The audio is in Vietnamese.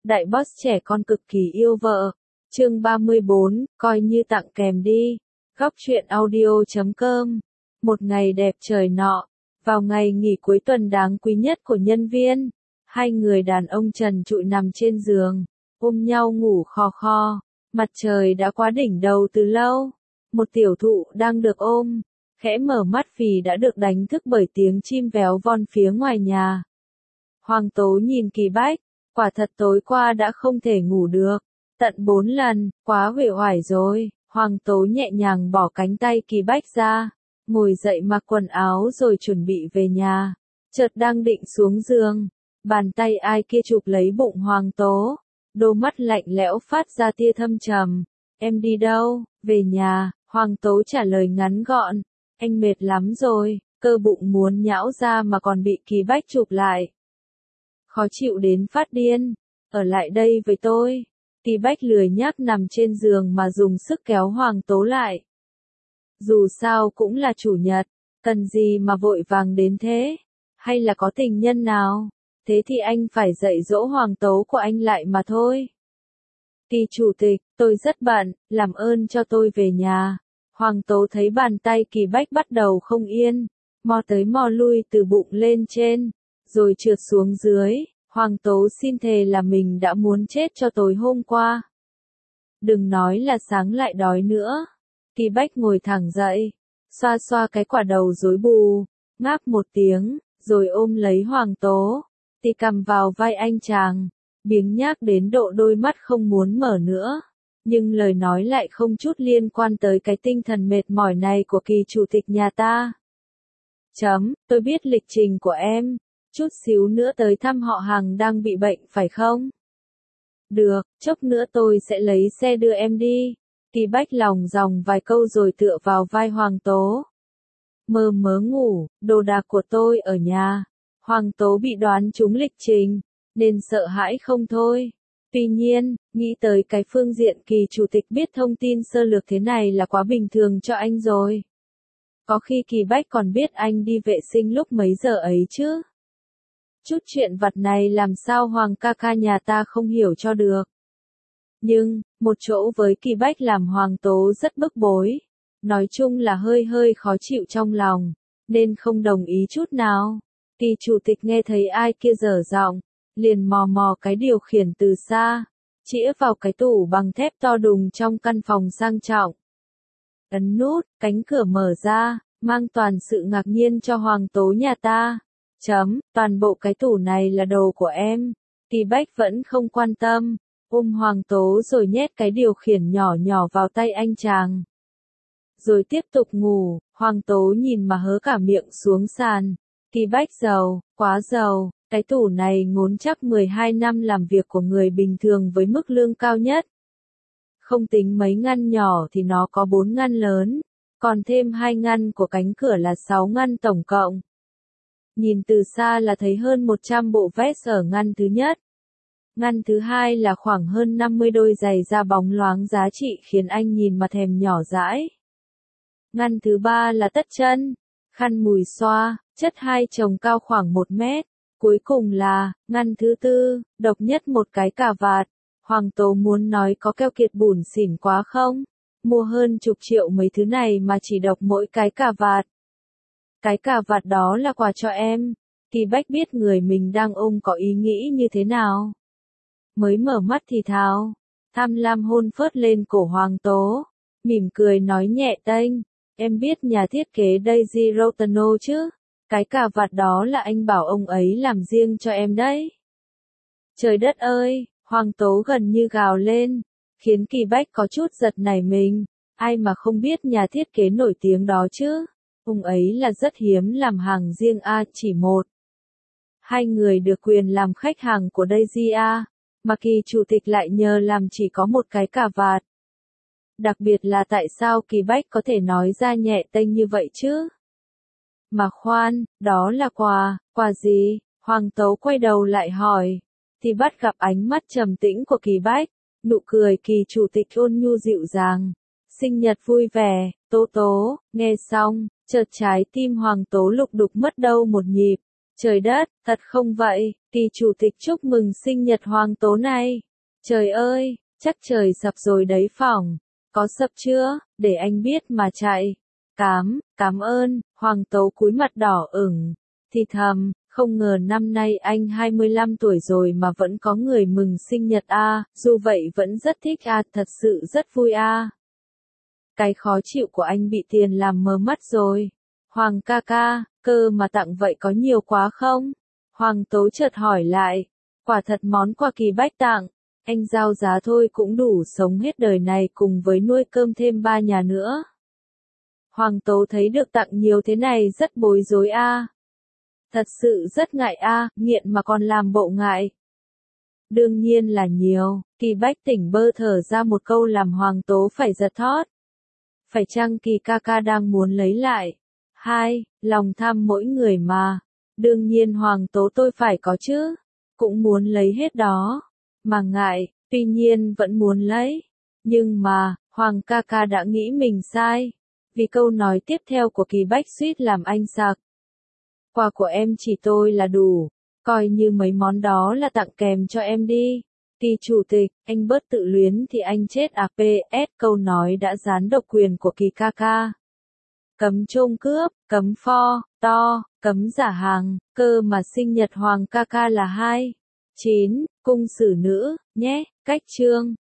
Đại boss trẻ con cực kỳ yêu vợ. Chương 34, coi như tặng kèm đi. Góc truyện audio.com. Một ngày đẹp trời nọ, vào ngày nghỉ cuối tuần đáng quý nhất của nhân viên, hai người đàn ông trần trụi nằm trên giường, ôm nhau ngủ khò khò. Mặt trời đã quá đỉnh đầu từ lâu. Một tiểu thụ đang được ôm, khẽ mở mắt vì đã được đánh thức bởi tiếng chim véo von phía ngoài nhà. Hoàng Tố nhìn Kỳ Bách, quả thật tối qua đã không thể ngủ được, tận 4 lần, quá uể oải rồi. Hoàng Tố nhẹ nhàng bỏ cánh tay Kỳ Bách ra, ngồi dậy mặc quần áo rồi chuẩn bị về nhà. Chợt đang định xuống giường, bàn tay ai kia chụp lấy bụng Hoàng Tố, đôi mắt lạnh lẽo phát ra tia thâm trầm. Em đi đâu? Về nhà. Hoàng Tố trả lời ngắn gọn. Anh mệt lắm rồi, cơ bụng muốn nhão ra mà còn bị Kỳ Bách chụp lại. Khó chịu đến phát điên. Ở lại đây với tôi. Kỳ Bách lười nhác nằm trên giường mà dùng sức kéo Hoàng Tố lại. Dù sao cũng là chủ nhật, cần gì mà vội vàng đến thế? Hay là có tình nhân nào? Thế thì anh phải dạy dỗ Hoàng Tố của anh lại mà thôi. Kỳ chủ tịch, tôi rất bận, làm ơn cho tôi về nhà. Hoàng Tố thấy bàn tay Kỳ Bách bắt đầu không yên, mò tới mò lui từ bụng lên trên, rồi trượt xuống dưới. Hoàng Tố xin thề là mình đã muốn chết cho tối hôm qua. Đừng nói là sáng lại đói nữa. Kỳ Bách ngồi thẳng dậy, xoa xoa cái quả đầu rối bù, ngáp một tiếng, rồi ôm lấy Hoàng Tố, tì cầm vào vai anh chàng, biếng nhác đến độ đôi mắt không muốn mở nữa. Nhưng lời nói lại không chút liên quan tới cái tinh thần mệt mỏi này của Kỳ chủ tịch nhà ta. Tôi biết lịch trình của em, chút xíu nữa tới thăm họ hàng đang bị bệnh phải không? Được, chốc nữa tôi sẽ lấy xe đưa em đi. Kỳ Bách lòng dòng vài câu rồi tựa vào vai Hoàng Tố. Mơ mớ ngủ, đồ đạc của tôi ở nhà. Hoàng Tố bị đoán trúng lịch trình, nên sợ hãi không thôi. Tuy nhiên, nghĩ tới cái phương diện Kỳ chủ tịch biết thông tin sơ lược thế này là quá bình thường cho anh rồi. Có khi Kỳ Bách còn biết anh đi vệ sinh lúc mấy giờ ấy chứ. Chút chuyện vặt này làm sao Hoàng ca ca nhà ta không hiểu cho được. Nhưng, một chỗ với Kỳ Bách làm Hoàng Tố rất bức bối. Nói chung là hơi khó chịu trong lòng, nên không đồng ý chút nào. Kỳ chủ tịch nghe thấy ai kia dở giọng, liền mò mò cái điều khiển từ xa, chĩa vào cái tủ bằng thép to đùng trong căn phòng sang trọng. Ấn nút, cánh cửa mở ra, mang toàn sự ngạc nhiên cho Hoàng Tố nhà ta. Toàn bộ cái tủ này là đồ của em. Kỳ Bách vẫn không quan tâm, ôm Hoàng Tố rồi nhét cái điều khiển nhỏ nhỏ vào tay anh chàng. Rồi tiếp tục ngủ. Hoàng Tố nhìn mà hớ cả miệng xuống sàn. Kỳ Bách giàu, quá giàu. Cái tủ này ngốn chắc 12 năm làm việc của người bình thường với mức lương cao nhất. Không tính mấy ngăn nhỏ thì nó có 4 ngăn lớn, còn thêm 2 ngăn của cánh cửa là 6 ngăn tổng cộng. Nhìn từ xa là thấy hơn 100 bộ vest ở ngăn thứ nhất. Ngăn thứ hai là khoảng hơn 50 đôi giày da bóng loáng giá trị khiến anh nhìn mà thèm nhỏ dãi. Ngăn thứ ba là tất chân, khăn mùi xoa, chất 2 chồng cao khoảng 1 mét. Cuối cùng là, ngăn thứ tư, độc nhất một cái cà vạt. Hoàng Tố muốn nói có keo kiệt bủn xỉn quá không? Mua hơn chục triệu mấy thứ này mà chỉ độc mỗi cái cà vạt. Cái cà vạt đó là quà cho em. Kỳ Bách biết người mình đang ôm có ý nghĩ như thế nào. Mới mở mắt thì thào, tham lam hôn phớt lên cổ Hoàng Tố, mỉm cười nói nhẹ tênh, em biết nhà thiết kế Daisy Rotano chứ? Cái cà vạt đó là anh bảo ông ấy làm riêng cho em đấy. Trời đất ơi, Hoàng Tố gần như gào lên, khiến Kỳ Bách có chút giật nảy mình. Ai mà không biết nhà thiết kế nổi tiếng đó chứ? Ông ấy là rất hiếm làm hàng riêng chỉ một. Hai người được quyền làm khách hàng của Daisy mà Kỳ chủ tịch lại nhờ làm chỉ có một cái cà vạt. Đặc biệt là tại sao Kỳ Bách có thể nói ra nhẹ tênh như vậy chứ? Mà khoan, đó là quà gì? Hoàng Tố quay đầu lại hỏi, thì bắt gặp ánh mắt trầm tĩnh của Kỳ Bách, nụ cười Kỳ chủ tịch ôn nhu dịu dàng. Sinh nhật vui vẻ, Tố, nghe xong, chợt trái tim Hoàng Tố lục đục mất đâu một nhịp, Trời đất, thật không vậy, kỳ chủ tịch chúc mừng sinh nhật Hoàng Tố này. Trời ơi, chắc trời sập rồi đấy phỏng. Có sập chưa, để anh biết mà chạy. Cảm ơn, Hoàng Tố cúi mặt đỏ ửng. Thì thầm, không ngờ năm nay anh 25 tuổi rồi mà vẫn có người mừng sinh nhật a, dù vậy vẫn rất thích a, thật sự rất vui a. Cái khó chịu của anh bị tiền làm mờ mắt rồi. Hoàng ca ca, cơ mà tặng vậy có nhiều quá không? Hoàng Tố chợt hỏi lại. Quả thật món quà Kỳ Bách tặng, anh giao giá thôi cũng đủ sống hết đời này cùng với nuôi cơm thêm 3 nhà nữa. Hoàng Tố thấy được tặng nhiều thế này rất bối rối a. Thật sự rất ngại a, nghiện mà còn làm bộ ngại. Đương nhiên là nhiều, Kỳ Bách tỉnh bơ thở ra một câu làm Hoàng Tố phải giật thót. Phải chăng Kỳ ca ca đang muốn lấy lại? Lòng tham mỗi người mà. Đương nhiên Hoàng Tố tôi phải có chứ. Cũng muốn lấy hết đó. Mà ngại, tuy nhiên vẫn muốn lấy. Nhưng mà, Hoàng ca ca đã nghĩ mình sai. Vì câu nói tiếp theo của Kỳ Bách suýt làm anh sặc. Quà của em chỉ tôi là đủ. Coi như mấy món đó là tặng kèm cho em đi. Kỳ chủ tịch, anh bớt tự luyến thì anh chết à PS, câu nói đã gián độc quyền của Kỳ ca ca. Cấm trộm cướp, cấm cấm giả hàng, cơ mà sinh nhật Hoàng ca ca là 9, cung xử nữ, nhé, cách chương.